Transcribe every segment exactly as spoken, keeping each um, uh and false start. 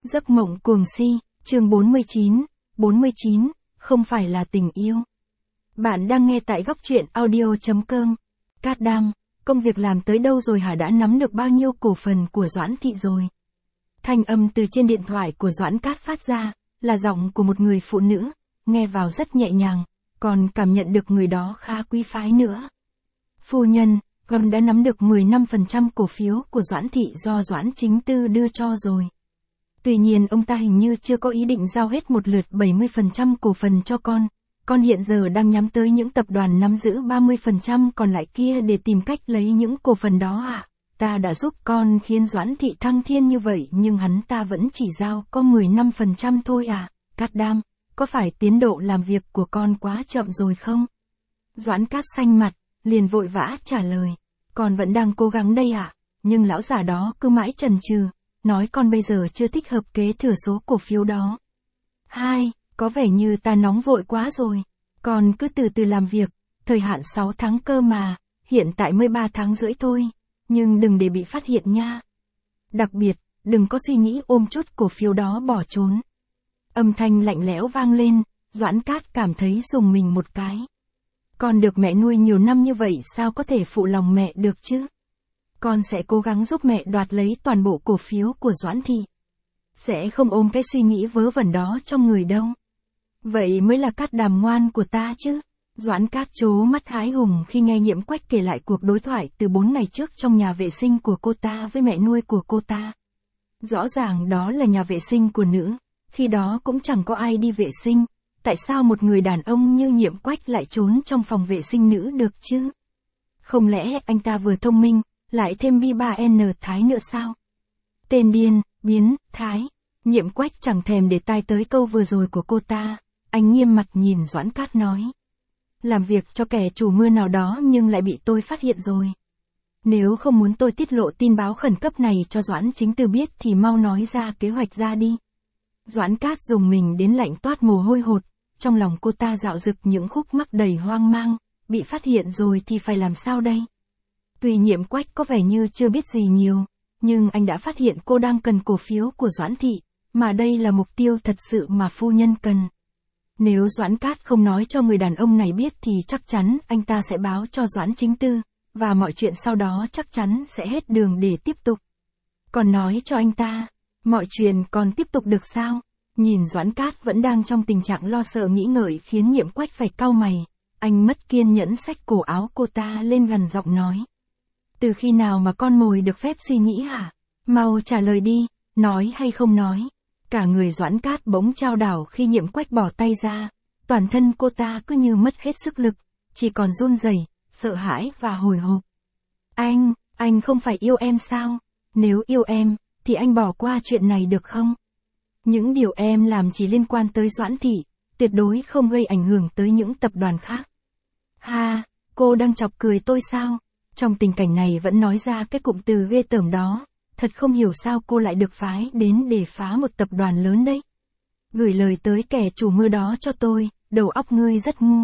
Giấc mộng cuồng si, chương bốn mươi chín, bốn mươi chín, không phải là tình yêu. Bạn đang nghe tại góc truyện audio chấm com. Cát Đam, công việc làm tới đâu rồi hả, đã nắm được bao nhiêu cổ phần của Doãn Thị rồi? Thanh âm từ trên điện thoại của Doãn Cát phát ra, là giọng của một người phụ nữ, nghe vào rất nhẹ nhàng, còn cảm nhận được người đó khá quý phái nữa. Phu nhân, con đã nắm được mười lăm phần trăm cổ phiếu của Doãn Thị do Doãn Chính Tư đưa cho rồi. Tuy nhiên ông ta hình như chưa có ý định giao hết một lượt bảy mươi phần trăm cổ phần cho con. Con hiện giờ đang nhắm tới những tập đoàn nắm giữ ba mươi phần trăm còn lại kia để tìm cách lấy những cổ phần đó à? Ta đã giúp con khiến Doãn Thị thăng thiên như vậy nhưng hắn ta vẫn chỉ giao có mười lăm phần trăm thôi à? Cát Đam, có phải tiến độ làm việc của con quá chậm rồi không? Doãn Cát xanh mặt, liền vội vã trả lời. Con vẫn đang cố gắng đây ạ, à? Nhưng lão già đó cứ mãi chần chừ, nói con bây giờ chưa thích hợp kế thừa số cổ phiếu đó. Hai, có vẻ như ta nóng vội quá rồi. Con cứ từ từ làm việc, thời hạn sáu tháng cơ mà, hiện tại mới ba tháng rưỡi thôi, nhưng đừng để bị phát hiện nha. Đặc biệt, đừng có suy nghĩ ôm chút cổ phiếu đó bỏ trốn. Âm thanh lạnh lẽo vang lên, Doãn Cát cảm thấy rùng mình một cái. Con được mẹ nuôi nhiều năm như vậy sao có thể phụ lòng mẹ được chứ? Con sẽ cố gắng giúp mẹ đoạt lấy toàn bộ cổ phiếu của Doãn Thị. Sẽ không ôm cái suy nghĩ vớ vẩn đó trong người đâu. Vậy mới là Cát Đàm ngoan của ta chứ. Doãn Cát trố mắt hái hùng khi nghe Nhiệm Quách kể lại cuộc đối thoại từ bốn ngày trước trong nhà vệ sinh của cô ta với mẹ nuôi của cô ta. Rõ ràng đó là nhà vệ sinh của nữ, khi đó cũng chẳng có ai đi vệ sinh. Tại sao một người đàn ông như Nhiệm Quách lại trốn trong phòng vệ sinh nữ được chứ? Không lẽ anh ta vừa thông minh, lại thêm bi ba en thái nữa sao? Tên điên, biến, thái. Nhiệm Quách chẳng thèm để tai tới câu vừa rồi của cô ta. Anh nghiêm mặt nhìn Doãn Cát nói. Làm việc cho kẻ chủ mưu nào đó nhưng lại bị tôi phát hiện rồi. Nếu không muốn tôi tiết lộ tin báo khẩn cấp này cho Doãn Chính Tư biết thì mau nói ra kế hoạch ra đi. Doãn Cát dùng mình đến lạnh toát mồ hôi hột. Trong lòng cô ta dạo dực những khúc mắc đầy hoang mang. Bị phát hiện rồi thì phải làm sao đây? Tuy Nhiệm Quách có vẻ như chưa biết gì nhiều, nhưng anh đã phát hiện cô đang cần cổ phiếu của Doãn Thị, mà đây là mục tiêu thật sự mà phu nhân cần. Nếu Doãn Cát không nói cho người đàn ông này biết thì chắc chắn anh ta sẽ báo cho Doãn Chính Tư, và mọi chuyện sau đó chắc chắn sẽ hết đường để tiếp tục. Còn nói cho anh ta, mọi chuyện còn tiếp tục được sao? Nhìn Doãn Cát vẫn đang trong tình trạng lo sợ nghĩ ngợi khiến Nhiệm Quách phải cau mày. Anh mất kiên nhẫn xách cổ áo cô ta lên gần giọng nói. Từ khi nào mà con mồi được phép suy nghĩ hả? Mau trả lời đi, nói hay không nói. Cả người Doãn Cát bỗng chao đảo khi Nhiệm Quách bỏ tay ra. Toàn thân cô ta cứ như mất hết sức lực, chỉ còn run rẩy, sợ hãi và hồi hộp. Anh, anh không phải yêu em sao? Nếu yêu em, thì anh bỏ qua chuyện này được không? Những điều em làm chỉ liên quan tới Doãn Thị, tuyệt đối không gây ảnh hưởng tới những tập đoàn khác. Ha, cô đang chọc cười tôi sao? Trong tình cảnh này vẫn nói ra cái cụm từ ghê tởm đó, thật không hiểu sao cô lại được phái đến để phá một tập đoàn lớn đấy. Gửi lời tới kẻ chủ mưu đó cho tôi, đầu óc ngươi rất ngu.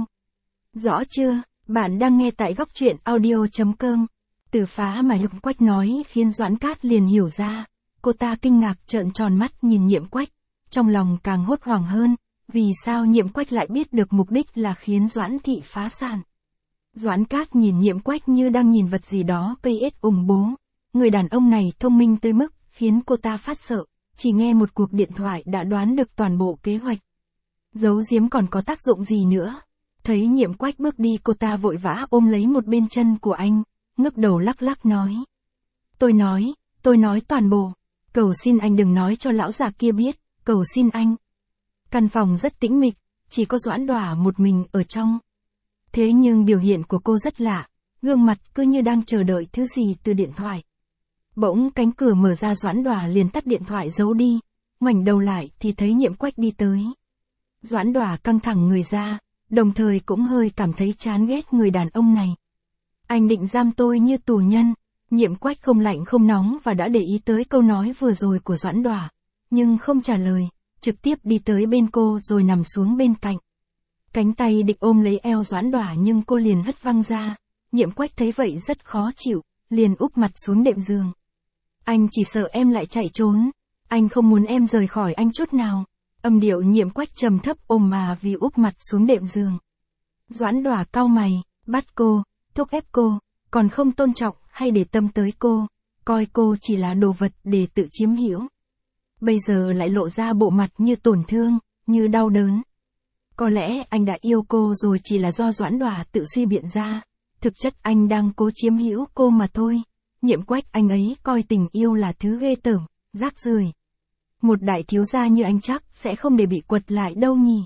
Rõ chưa, bạn đang nghe tại góc truyện audio chấm com. Từ phá mà Nhiệm Quách nói khiến Doãn Cát liền hiểu ra, cô ta kinh ngạc trợn tròn mắt nhìn Nhiệm Quách, trong lòng càng hốt hoảng hơn, vì sao Nhiệm Quách lại biết được mục đích là khiến Doãn Thị phá sản. Doãn Cát nhìn Nhiệm Quách như đang nhìn vật gì đó cây ết ủng bố. Người đàn ông này thông minh tới mức khiến cô ta phát sợ, chỉ nghe một cuộc điện thoại đã đoán được toàn bộ kế hoạch. Giấu giếm còn có tác dụng gì nữa? Thấy Nhiệm Quách bước đi cô ta vội vã ôm lấy một bên chân của anh, ngước đầu lắc lắc nói. Tôi nói, tôi nói toàn bộ, cầu xin anh đừng nói cho lão già kia biết, cầu xin anh. Căn phòng rất tĩnh mịch, chỉ có Doãn Đỏa một mình ở trong. Thế nhưng biểu hiện của cô rất lạ, gương mặt cứ như đang chờ đợi thứ gì từ điện thoại. Bỗng cánh cửa mở ra, Doãn Đỏa liền tắt điện thoại giấu đi, ngoảnh đầu lại thì thấy Nhiệm Quách đi tới. Doãn Đỏa căng thẳng người ra, đồng thời cũng hơi cảm thấy chán ghét người đàn ông này. Anh định giam tôi như tù nhân. Nhiệm Quách không lạnh không nóng và đã để ý tới câu nói vừa rồi của Doãn Đỏa, nhưng không trả lời, trực tiếp đi tới bên cô rồi nằm xuống bên cạnh. Cánh tay định ôm lấy eo Doãn Đỏa nhưng cô liền hất văng ra. Nhiệm Quách thấy vậy rất khó chịu, liền úp mặt xuống đệm giường. Anh chỉ sợ em lại chạy trốn. Anh không muốn em rời khỏi anh chút nào. Âm điệu Nhiệm Quách trầm thấp ôm mà vì úp mặt xuống đệm giường. Doãn Đỏa cau mày, bắt cô, thúc ép cô, còn không tôn trọng hay để tâm tới cô, coi cô chỉ là đồ vật để tự chiếm hữu. Bây giờ lại lộ ra bộ mặt như tổn thương, như đau đớn. Có lẽ anh đã yêu cô rồi chỉ là do Doãn Đỏa tự suy biện ra. Thực chất anh đang cố chiếm hữu cô mà thôi. Nhiệm Quách anh ấy coi tình yêu là thứ ghê tởm, rác rưởi. Một đại thiếu gia như anh chắc sẽ không để bị quật lại đâu nhỉ.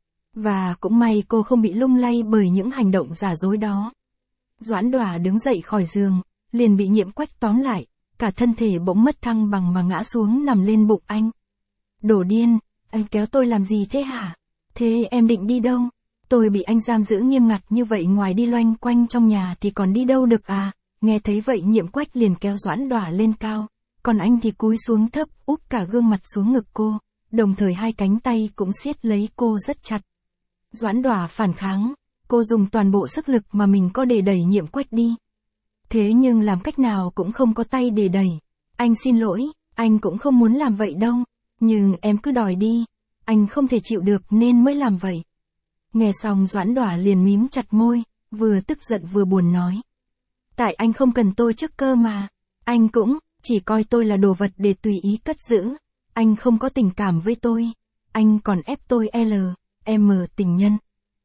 Và cũng may cô không bị lung lay bởi những hành động giả dối đó. Doãn Đỏa đứng dậy khỏi giường, liền bị Nhiệm Quách tóm lại, cả thân thể bỗng mất thăng bằng mà ngã xuống nằm lên bụng anh. Đồ điên, anh kéo tôi làm gì thế hả? Thế em định đi đâu? Tôi bị anh giam giữ nghiêm ngặt như vậy, ngoài đi loanh quanh trong nhà thì còn đi đâu được à? Nghe thấy vậy Nhiệm Quách liền kéo Doãn Đỏa lên cao, còn anh thì cúi xuống thấp, úp cả gương mặt xuống ngực cô, đồng thời hai cánh tay cũng siết lấy cô rất chặt. Doãn Đỏa phản kháng, cô dùng toàn bộ sức lực mà mình có để đẩy Nhiệm Quách đi. Thế nhưng làm cách nào cũng không có tay để đẩy. Anh xin lỗi, anh cũng không muốn làm vậy đâu, nhưng em cứ đòi đi, anh không thể chịu được nên mới làm vậy. Nghe xong Doãn Đỏa liền mím chặt môi, vừa tức giận vừa buồn nói. Tại anh không cần tôi trước cơ mà, anh cũng chỉ coi tôi là đồ vật để tùy ý cất giữ, anh không có tình cảm với tôi, anh còn ép tôi L, M tình nhân.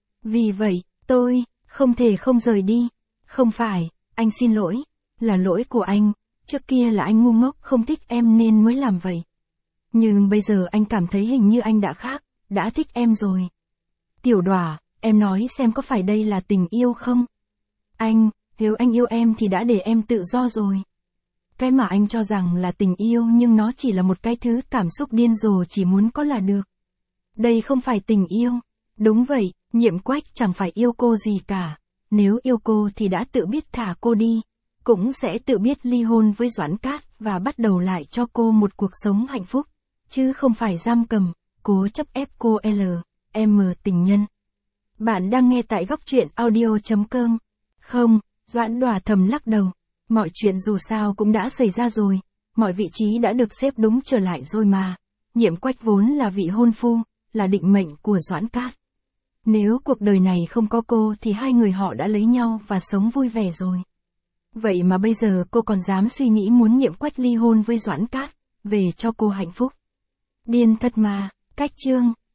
Vì vậy, tôi không thể không rời đi. Không phải, anh xin lỗi, là lỗi của anh, trước kia là anh ngu ngốc không thích em nên mới làm vậy. Nhưng bây giờ anh cảm thấy hình như anh đã khác, đã thích em rồi. Tiểu Đỏa, em nói xem có phải đây là tình yêu không? Anh, nếu anh yêu em thì đã để em tự do rồi. Cái mà anh cho rằng là tình yêu nhưng nó chỉ là một cái thứ cảm xúc điên rồ chỉ muốn có là được. Đây không phải tình yêu. Đúng vậy, Nhiệm Quách chẳng phải yêu cô gì cả. Nếu yêu cô thì đã tự biết thả cô đi, cũng sẽ tự biết ly hôn với Doãn Cát và bắt đầu lại cho cô một cuộc sống hạnh phúc, chứ không phải giam cầm, cố chấp ép cô L, M tình nhân. Bạn đang nghe tại góc truyện audio chấm com. Không, Doãn Đỏa thầm lắc đầu. Mọi chuyện dù sao cũng đã xảy ra rồi, mọi vị trí đã được xếp đúng trở lại rồi mà. Nhiệm Quách vốn là vị hôn phu, là định mệnh của Doãn Cát. Nếu cuộc đời này không có cô thì hai người họ đã lấy nhau và sống vui vẻ rồi. Vậy mà bây giờ cô còn dám suy nghĩ muốn Nhiệm Quách ly hôn với Doãn Cát, về cho cô hạnh phúc. Điên thật mà. Cách chương